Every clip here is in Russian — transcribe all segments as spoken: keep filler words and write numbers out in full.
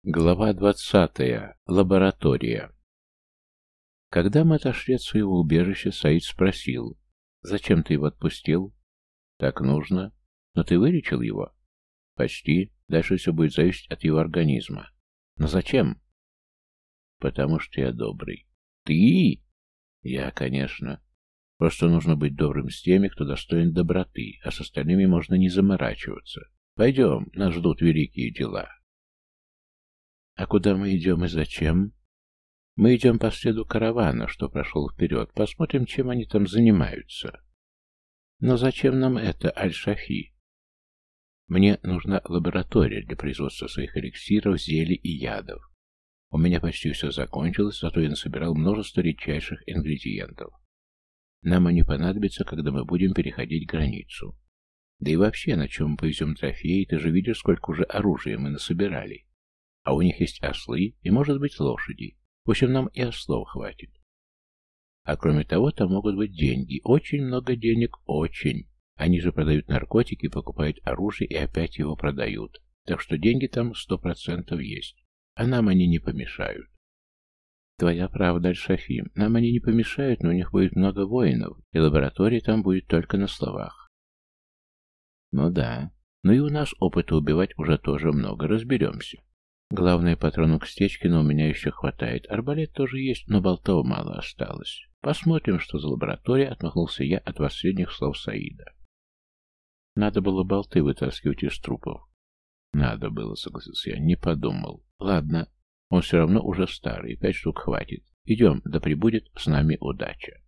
Глава двадцатая. Лаборатория. Когда мы отошли от своего убежища, Саид спросил: «Зачем ты его отпустил?» «Так нужно. Но ты вылечил его?» «Почти. Дальше все будет зависеть от его организма». «Но зачем?» «Потому что я добрый». «Ты?» «Я, конечно. Просто нужно быть добрым с теми, кто достоин доброты, а с остальными можно не заморачиваться. Пойдем, нас ждут великие дела». «А куда мы идем и зачем?» «Мы идем по следу каравана, что прошел вперед. Посмотрим, чем они там занимаются». «Но зачем нам это, Аль-Шафи?» «Мне нужна лаборатория для производства своих эликсиров, зелий и ядов. У меня почти все закончилось, зато я насобирал множество редчайших ингредиентов. Нам они понадобятся, когда мы будем переходить границу. Да и вообще, на чем мы повезем трофеи, ты же видишь, сколько уже оружия мы насобирали. А у них есть ослы и, может быть, лошади. В общем, нам и ослов хватит. А кроме того, там могут быть деньги. Очень много денег, очень. Они же продают наркотики, покупают оружие и опять его продают. Так что деньги там сто процентов есть. А нам они не помешают». «Твоя правда, Аль-Шафи. Нам они не помешают, но у них будет много воинов, и лаборатория там будет только на словах». «Ну да. Ну и у нас опыта убивать уже тоже много. Разберемся. Главное, патронов к Стечкину у меня еще хватает. Арбалет тоже есть, но болтов мало осталось. Посмотрим, что за лаборатория», — отмахнулся я от последних слов Саида. «Надо было болты вытаскивать из трупов». «Надо было», — согласился я, — не подумал. «Ладно, он все равно уже старый, пять штук хватит. Идем, да пребудет с нами удача».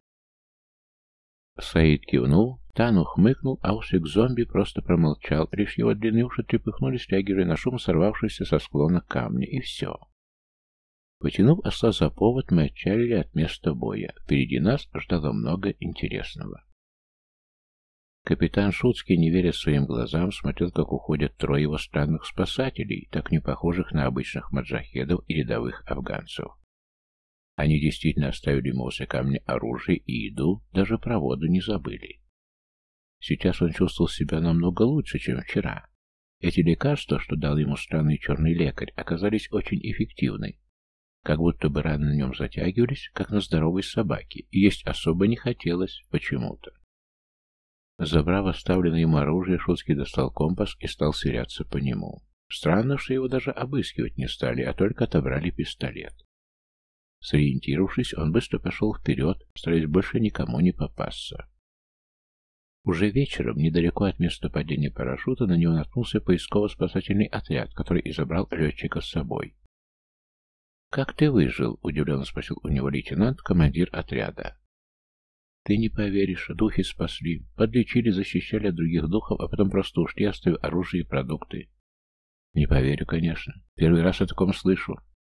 Саид кивнул, Тану хмыкнул, а Усик-зомби просто промолчал, лишь его длинные уши трепыхнулись, реагируя на шум сорвавшийся со склона камня, и все. Потянув осла за повод, мы отчалили от места боя. Впереди нас ждало много интересного. Капитан Шуцкий, не веря своим глазам, смотрел, как уходят трое его странных спасателей, так не похожих на обычных маджахедов и рядовых афганцев. Они действительно оставили ему возле камня оружие и еду, даже про воду не забыли. Сейчас он чувствовал себя намного лучше, чем вчера. Эти лекарства, что дал ему странный черный лекарь, оказались очень эффективны. Как будто бы раны на нем затягивались, как на здоровой собаке, и есть особо не хотелось почему-то. Забрав оставленное ему оружие, Шуцкий достал компас и стал сверяться по нему. Странно, что его даже обыскивать не стали, а только отобрали пистолет. Сориентировавшись, он быстро пошел вперед, стараясь больше никому не попасться. Уже вечером, недалеко от места падения парашюта, на него наткнулся поисково-спасательный отряд, который и забрал летчика с собой. «Как ты выжил?» — удивленно спросил у него лейтенант, командир отряда. «Ты не поверишь, духи спасли. Подлечили, защищали от других духов, а потом просто ушли, оставив оружие и продукты». «Не поверю, конечно. Первый раз о таком слышу».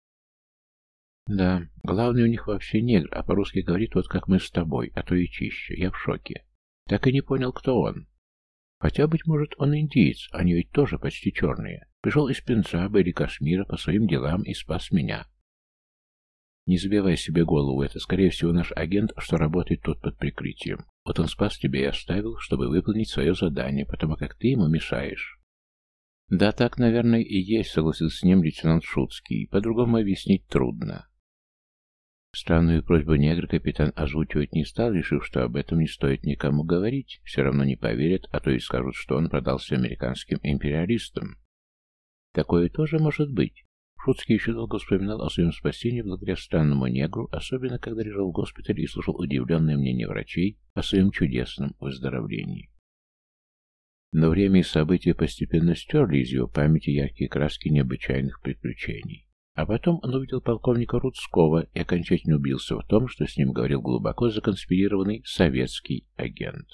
«Да, главный у них вообще негр, а по-русски говорит вот как мы с тобой, а то и чище. Я в шоке. Так и не понял, кто он. Хотя, быть может, он индиец, они ведь тоже почти черные. Пришел из Пенджаба или Кашмира по своим делам и спас меня». «Не забивай себе голову, это, скорее всего, наш агент, что работает тут под прикрытием. Вот он спас тебя и оставил, чтобы выполнить свое задание, потому как ты ему мешаешь». «Да, так, наверное, и есть», — согласился с ним лейтенант Шуцкий. «По-другому объяснить трудно». Странную просьбу негра капитан озвучивать не стал, решив, что об этом не стоит никому говорить. Все равно не поверят, а то и скажут, что он продался американским империалистам. Такое тоже может быть. Шуцкий еще долго вспоминал о своем спасении благодаря странному негру, особенно когда лежал в госпитале и слушал удивленное мнение врачей о своем чудесном выздоровлении. Но время и события постепенно стерли из его памяти яркие краски необычайных приключений. А потом он увидел полковника Рудского и окончательно убедился в том, что с ним говорил глубоко законспирированный советский агент.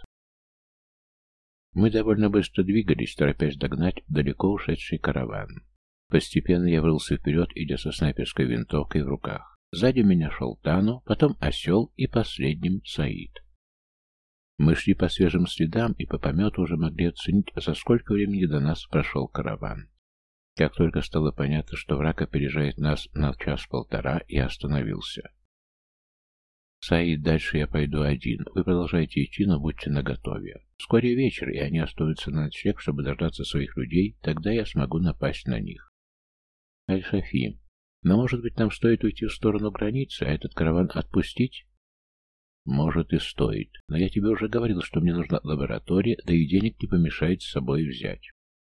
Мы довольно быстро двигались, торопясь догнать далеко ушедший караван. Постепенно я врылся вперед, идя со снайперской винтовкой в руках. Сзади меня шел Тану, потом Осел и последним Саид. Мы шли по свежим следам и по помету уже могли оценить, за сколько времени до нас прошел караван. Как только стало понятно, что враг опережает нас на час-полтора, я остановился. «Саид, дальше я пойду один. Вы продолжайте идти, но будьте наготове. Вскоре вечер, и они останутся на ночлег, чтобы дождаться своих людей, тогда я смогу напасть на них». Аль-Шафи, но, может быть, нам стоит уйти в сторону границы, а этот караван отпустить? Может и стоит, но я тебе уже говорил, что мне нужна лаборатория, да и денег не помешает с собой взять.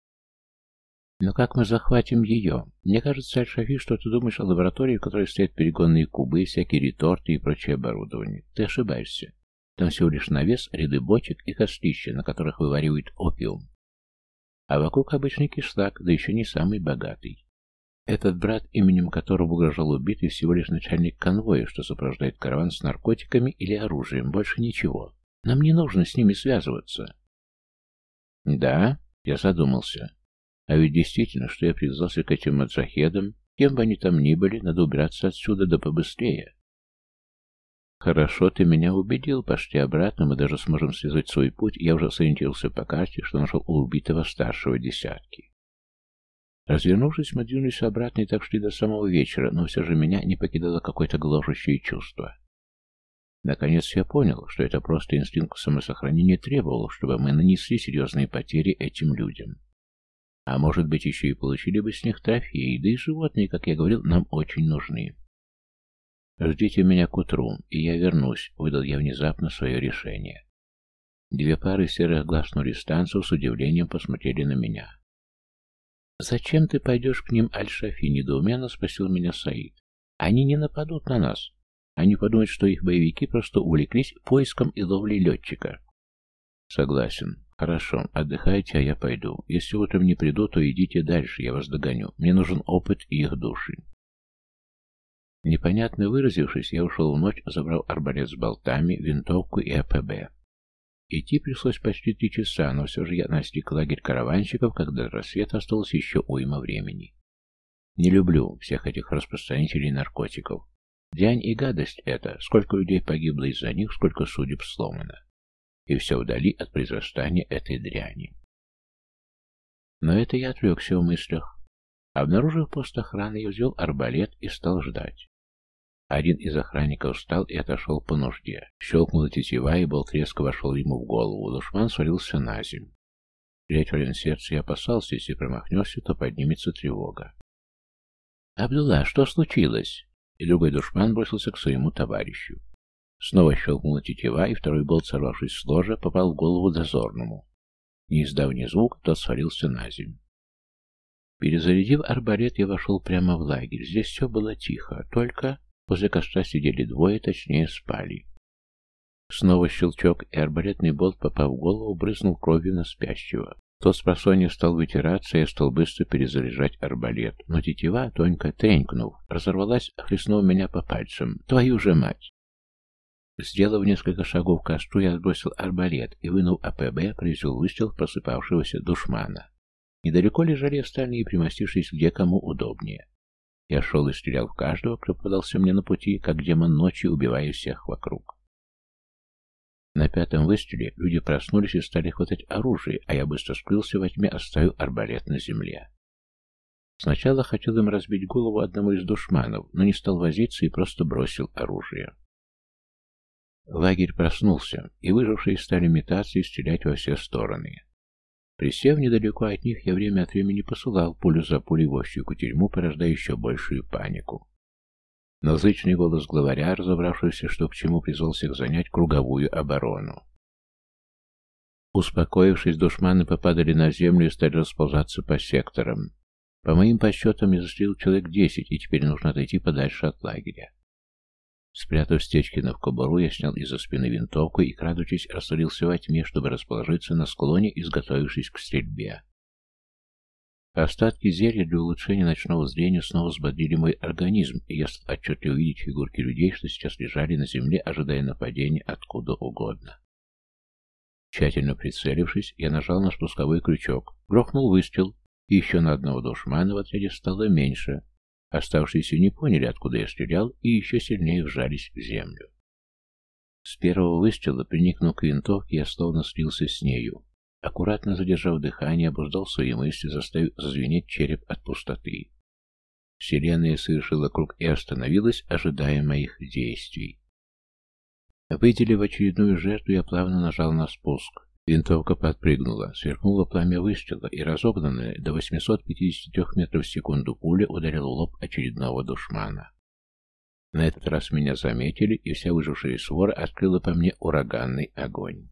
Но как мы захватим ее? Мне кажется, Аль-Шафи, что ты думаешь о лаборатории, в которой стоят перегонные кубы, всякие реторты и прочее оборудование. Ты ошибаешься. Там всего лишь навес, ряды бочек и кострища, на которых вываривают опиум. А вокруг обычный кишлак, да еще не самый богатый. Этот брат, именем которого угрожал убитый, всего лишь начальник конвоя, что сопровождает караван с наркотиками или оружием, больше ничего. Нам не нужно с ними связываться. Да, я задумался. А ведь действительно, что я привязался к этим маджахедам, кем бы они там ни были, надо убираться отсюда да побыстрее. Хорошо, ты меня убедил, пошли обратно, мы даже сможем связать свой путь, я уже сориентировался по карте, что нашел у убитого старшего десятки. Развернувшись, мы двинулись обратно и так шли до самого вечера, но все же меня не покидало какое-то гложущее чувство. Наконец я понял, что это просто инстинкт самосохранения требовал, чтобы мы нанесли серьезные потери этим людям. А может быть, еще и получили бы с них трофеи, да и животные, как я говорил, нам очень нужны. «Ждите меня к утру, и я вернусь», — выдал я внезапно свое решение. Две пары серых глаз нуристанцев с удивлением посмотрели на меня. «Зачем ты пойдешь к ним, Аль-Шафи?» — недоуменно спросил меня Саид. «Они не нападут на нас. Они подумают, что их боевики просто увлеклись поиском и ловлей летчика». «Согласен. Хорошо, отдыхайте, а я пойду. Если утром не приду, то идите дальше, я вас догоню. Мне нужен опыт и их души». Непонятно выразившись, я ушел в ночь, забрав арбалет с болтами, винтовку и АПБ. Идти пришлось почти три часа, но все же я настиг лагерь караванщиков, когда до рассвета осталось еще уйма времени. Не люблю всех этих распространителей наркотиков. Дрянь и гадость это, сколько людей погибло из-за них, сколько судеб сломано. И все вдали от произрастания этой дряни. Но это я отвлекся в мыслях. Обнаружив пост охраны, я взял арбалет и стал ждать. Один из охранников встал и отошел по нужде. Щелкнула тетива, и болт резко вошел ему в голову. Душман свалился на землю. Терять в район сердца я опасался, если промахнешься, то поднимется тревога. «Абдулла, что случилось?» И другой душман бросился к своему товарищу. Снова щелкнула тетива, и второй болт, сорвавшись с ложа, попал в голову дозорному. Не издав ни звука, тот свалился на землю. Перезарядив арбалет, я вошел прямо в лагерь. Здесь все было тихо, только возле костра сидели двое, точнее спали. Снова щелчок, и арбалетный болт, попав в голову, брызнул кровью на спящего. Тот спросонья стал вытираться, я стал быстро перезаряжать арбалет. Но тетива, тонько тренькнув, разорвалась, хлестнув меня по пальцам. Твою же мать! Сделав несколько шагов к костру, я отбросил арбалет и, вынув АПБ, произвел выстрел в просыпавшегося душмана. Недалеко лежали остальные, примостившись где кому удобнее. Я шел и стрелял в каждого, кто попадался мне на пути, как демон ночи, убивая всех вокруг. На пятом выстреле люди проснулись и стали хватать оружие, а я быстро скрылся во тьме, оставив арбалет на земле. Сначала хотел им разбить голову одному из душманов, но не стал возиться и просто бросил оружие. Лагерь проснулся, и выжившие стали метаться и стрелять во все стороны. Присев недалеко от них, я время от времени посылал пулю за пулей в общую кутерьму, порождая еще большую панику. Но зычный голос главаря, разобравшегося, что к чему, призвал всех занять круговую оборону. Успокоившись, душманы попадали на землю и стали расползаться по секторам. По моим подсчетам, я застрелил человек десять, и теперь нужно отойти подальше от лагеря. Спрятав Стечкина в кобуру, я снял из-за спины винтовку и, крадучись, растворился во тьме, чтобы расположиться на склоне, изготовившись к стрельбе. Остатки зелья для улучшения ночного зрения снова взбодрили мой организм, и я стал отчетливо видеть фигурки людей, что сейчас лежали на земле, ожидая нападения откуда угодно. Тщательно прицелившись, я нажал на спусковой крючок, грохнул выстрел, и еще на одного душмана в отряде стало меньше. Оставшиеся не поняли, откуда я стрелял, и еще сильнее вжались в землю. С первого выстрела, приникнув к винтовке, я словно слился с нею. Аккуратно задержав дыхание, обуздал свои мысли, заставив зазвенеть череп от пустоты. Вселенная совершила круг и остановилась, ожидая моих действий. Выделив очередную жертву, я плавно нажал на спуск. Винтовка подпрыгнула, сверкнуло пламя выстрела, и разогнанная до восьмисот пятидесяти трёх метров в секунду пуля ударила в лоб очередного душмана. На этот раз меня заметили, и вся выжившая свора открыла по мне ураганный огонь.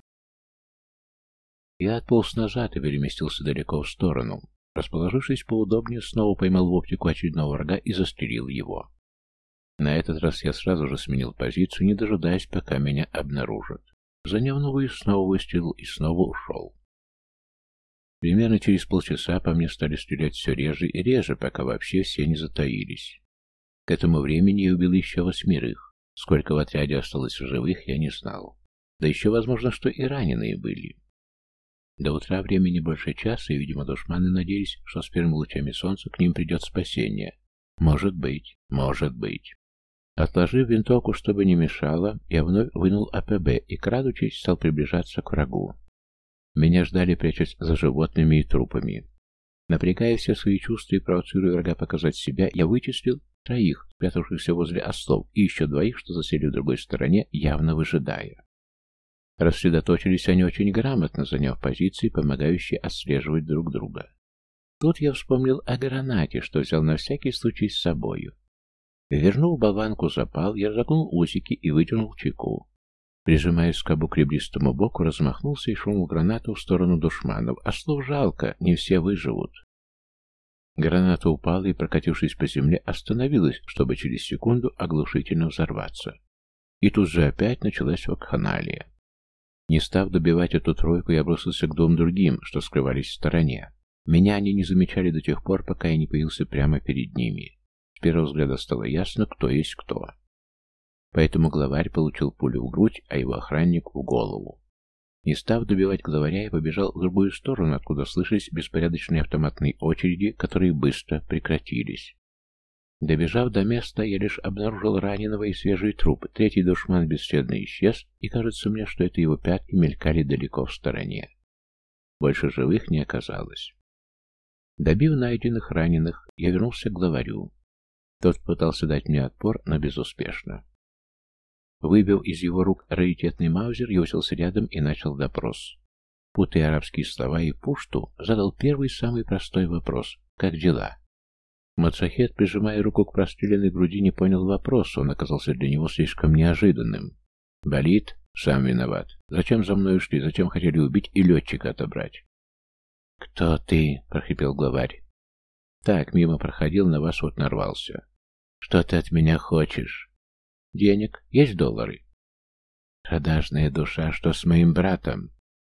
Я отполз назад и переместился далеко в сторону. Расположившись поудобнее, снова поймал в оптику очередного врага и застрелил его. На этот раз я сразу же сменил позицию, не дожидаясь, пока меня обнаружат. Заняв новую, снова выстрелил и снова ушел. Примерно через полчаса по мне стали стрелять все реже и реже, пока вообще все не затаились. К этому времени я убил еще восьмерых. Сколько в отряде осталось живых, я не знал. Да еще возможно, что и раненые были. До утра времени больше часа, и, видимо, душманы надеялись, что с первыми лучами солнца к ним придет спасение. Может быть, может быть. Отложив винтовку, чтобы не мешало, я вновь вынул АПБ и, крадучись, стал приближаться к врагу. Меня ждали, прячась за животными и трупами. Напрягая все свои чувства и провоцируя врага показать себя, я вычислил троих, спрятавшихся возле ослов, и еще двоих, что засели в другой стороне, явно выжидая. Рассредоточились они очень грамотно, заняв позиции, помогающие отслеживать друг друга. Тут я вспомнил о гранате, что взял на всякий случай с собою. Вернув болванку запал, я разогнул усики и вытянул чеку. Прижимая скобу к ребристому боку, размахнулся и швырнул гранату в сторону душманов. Ослов жалко, не все выживут. Граната упала и, прокатившись по земле, остановилась, чтобы через секунду оглушительно взорваться. И тут же опять началась вакханалия. Не став добивать эту тройку, я бросился к двум другим, что скрывались в стороне. Меня они не замечали до тех пор, пока я не появился прямо перед ними. С первого взгляда стало ясно, кто есть кто. Поэтому главарь получил пулю в грудь, а его охранник в голову. Не став добивать главаря, я побежал в другую сторону, откуда слышались беспорядочные автоматные очереди, которые быстро прекратились. Добежав до места, я лишь обнаружил раненого и свежий труп. Третий душман бесследно исчез, и кажется мне, что это его пятки мелькали далеко в стороне. Больше живых не оказалось. Добив найденных раненых, я вернулся к главарю. Тот пытался дать мне отпор, но безуспешно. Выбив из его рук раритетный маузер, я уселся рядом и начал допрос. Путая арабские слова и пушту, задал первый самый простой вопрос: «Как дела?». Мацахет, прижимая руку к простреленной груди, не понял вопроса, он оказался для него слишком неожиданным. «Болит? Сам виноват. Зачем за мной ушли? Зачем хотели убить и летчика отобрать?» «Кто ты?» — прохрипел главарь. «Так, мимо проходил, на вас вот нарвался». «Что ты от меня хочешь?» «Денег. Есть доллары?» «Продажная душа, что с моим братом?»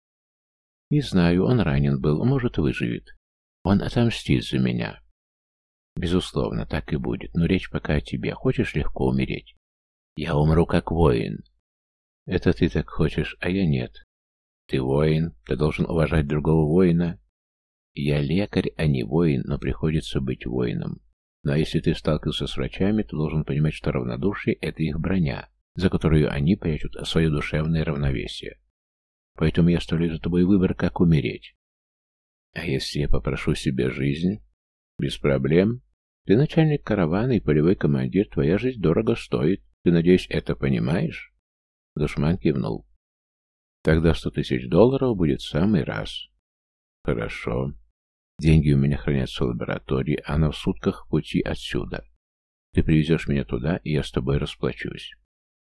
«Не знаю, он ранен был, может, выживет. Он отомстит за меня». «Безусловно, так и будет, но речь пока о тебе. Хочешь легко умереть?» «Я умру как воин». «Это ты так хочешь, а я нет». «Ты воин, ты должен уважать другого воина». «Я лекарь, а не воин, но приходится быть воином. Ну а если ты сталкивался с врачами, то должен понимать, что равнодушие — это их броня, за которую они прячут свое душевное равновесие. Поэтому я оставляю за тобой выбор, как умереть». «А если я попрошу себе жизнь?» «Без проблем. Ты начальник каравана и полевой командир, твоя жизнь дорого стоит. Ты, надеюсь, это понимаешь?» Душман кивнул. «Тогда сто тысяч долларов будет в самый раз». «Хорошо. Деньги у меня хранятся в лаборатории, а она в сутках пути отсюда. Ты привезешь меня туда, и я с тобой расплачусь».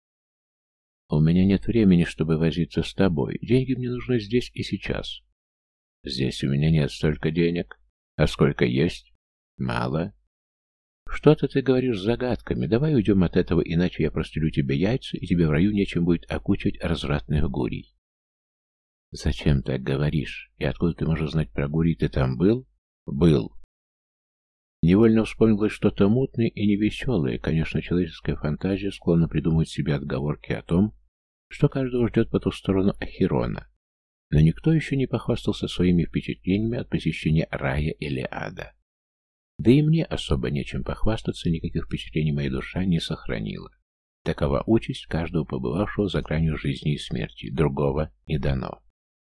«У меня нет времени, чтобы возиться с тобой. Деньги мне нужны здесь и сейчас». «Здесь у меня нет столько денег. А сколько есть?» «Мало». «Что-то ты говоришь с загадками. Давай уйдем от этого, иначе я прострелю тебе яйца, и тебе в раю нечем будет окучивать развратных гурий». «Зачем так говоришь? И откуда ты можешь знать про гурий? Ты там был?» «Был». Невольно вспомнилось что-то мутное и невеселое. Конечно, человеческая фантазия склонна придумывать себе отговорки о том, что каждого ждет по ту сторону Ахирона. Но никто еще не похвастался своими впечатлениями от посещения рая или ада. Да и мне особо нечем похвастаться, никаких впечатлений моя душа не сохранила. Такова участь каждого побывавшего за гранью жизни и смерти, другого не дано.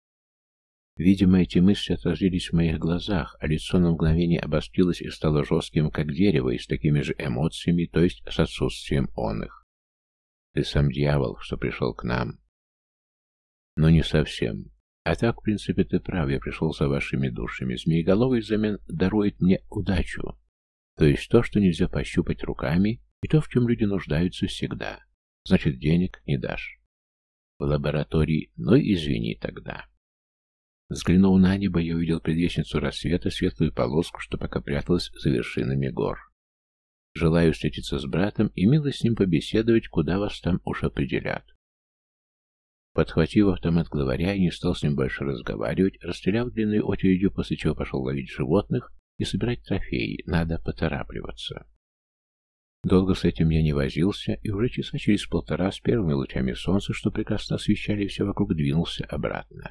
Видимо, эти мысли отразились в моих глазах, а лицо на мгновение обострилось и стало жестким, как дерево, и с такими же эмоциями, то есть с отсутствием он их. «Ты сам дьявол, что пришел к нам». «Ну, не совсем. А так, в принципе, ты прав, я пришел за вашими душами. Змееголовый взамен дарует мне удачу. То есть то, что нельзя пощупать руками, и то, в чем люди нуждаются всегда. Значит, денег не дашь. В лаборатории, ну извини тогда. Взглянув на небо, я увидел предвестницу рассвета, светлую полоску, что пока пряталась за вершинами гор. Желаю встретиться с братом и мило с ним побеседовать, куда вас там уж определят. Подхватив автомат главаря, я не стал с ним больше разговаривать, расстреляв длинной очередью, после чего пошел ловить животных и собирать трофеи. Надо поторапливаться. Долго с этим я не возился, и уже часа через полтора с первыми лучами солнца, что прекрасно освещали все вокруг, двинулся обратно.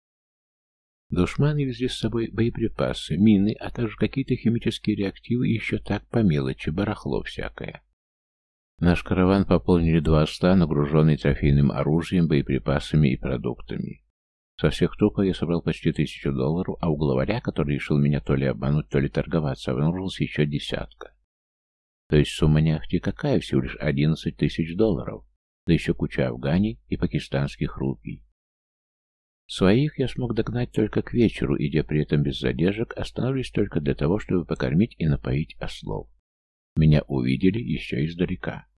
Душманы везли с собой боеприпасы, мины, а также какие-то химические реактивы и еще так по мелочи, барахло всякое. Наш караван пополнили два осла, нагруженный трофейным оружием, боеприпасами и продуктами. Со всех трупов я собрал почти тысячу долларов, а у главаря, который решил меня то ли обмануть, то ли торговаться, обнаружилась еще десятка. То есть сумма не ахти какая, всего лишь одиннадцать тысяч долларов, да еще куча афганей и пакистанских рупий. Своих я смог догнать только к вечеру, идя при этом без задержек, останавливаясь только для того, чтобы покормить и напоить ослов. Меня увидели еще издалека.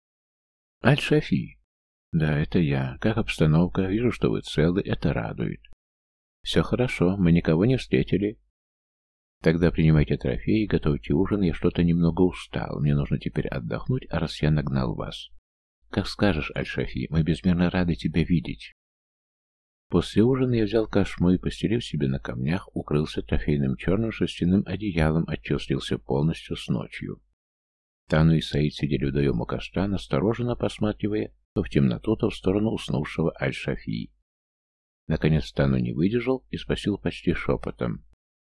«Аль-Шафи!» «Да, это я. Как обстановка? Вижу, что вы целы. Это радует». «Все хорошо. Мы никого не встретили». «Тогда принимайте трофеи и готовьте ужин. Я что-то немного устал. Мне нужно теперь отдохнуть, а раз я нагнал вас». «Как скажешь, Аль-Шафи. Мы безмерно рады тебя видеть». После ужина я взял кошму и, постелив себе на камнях, укрылся трофейным черным шерстяным одеялом, отчего слился полностью с ночью. Тану и Саид сидели вдвоем у костра, настороженно посматривая то в темноту, то в сторону уснувшего Аль-Шафии. Наконец Тану не выдержал и спросил почти шепотом.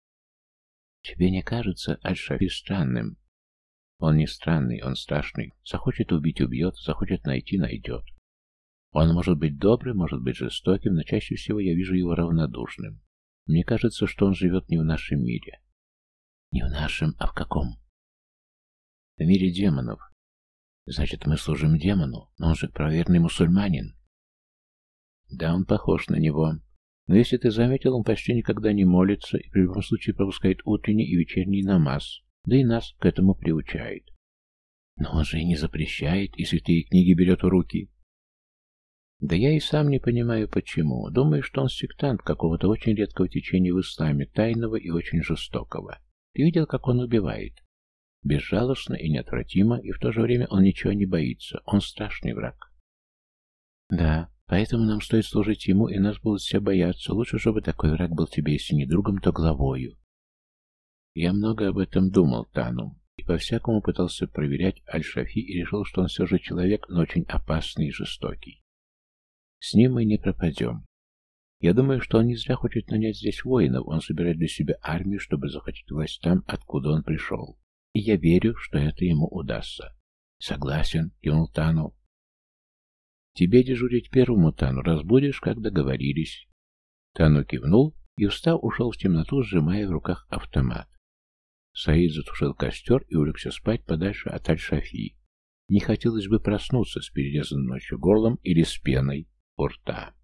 «Тебе не кажется Аль-Шафи странным?» «Он не странный, он страшный. Захочет убить — убьет, захочет найти — найдет. Он может быть добрым, может быть жестоким, но чаще всего я вижу его равнодушным. Мне кажется, что он живет не в нашем мире». «Не в нашем, а в каком?» «В мире демонов». «Значит, мы служим демону, но он же праведный мусульманин». «Да, он похож на него. Но если ты заметил, он почти никогда не молится и при любом случае пропускает утренний и вечерний намаз, да и нас к этому приучает». «Но он же и не запрещает, и святые книги берет в руки». «Да я и сам не понимаю, почему. Думаю, что он сектант какого-то очень редкого течения в исламе, тайного и очень жестокого. Ты видел, как он убивает? Безжалостно и неотвратимо, и в то же время он ничего не боится. Он страшный враг». «Да, поэтому нам стоит служить ему, и нас будут все бояться. Лучше, чтобы такой враг был тебе, если не другом, то главою». Я много об этом думал, Тану, и по-всякому пытался проверять Аль-Шафи и решил, что он все же человек, но очень опасный и жестокий. С ним мы не пропадем. Я думаю, что он не зря хочет нанять здесь воинов, он собирает для себя армию, чтобы захватить власть там, откуда он пришел. И я верю, что это ему удастся. Согласен, кивнул Тану. Тебе дежурить первому, Тану, разбудишь, как договорились. Тану кивнул и, встав, ушел в темноту, сжимая в руках автомат. Саид затушил костер и улегся спать подальше от Аль-Шафии. Не хотелось бы проснуться с перерезанным ночью горлом или с пеной у рта.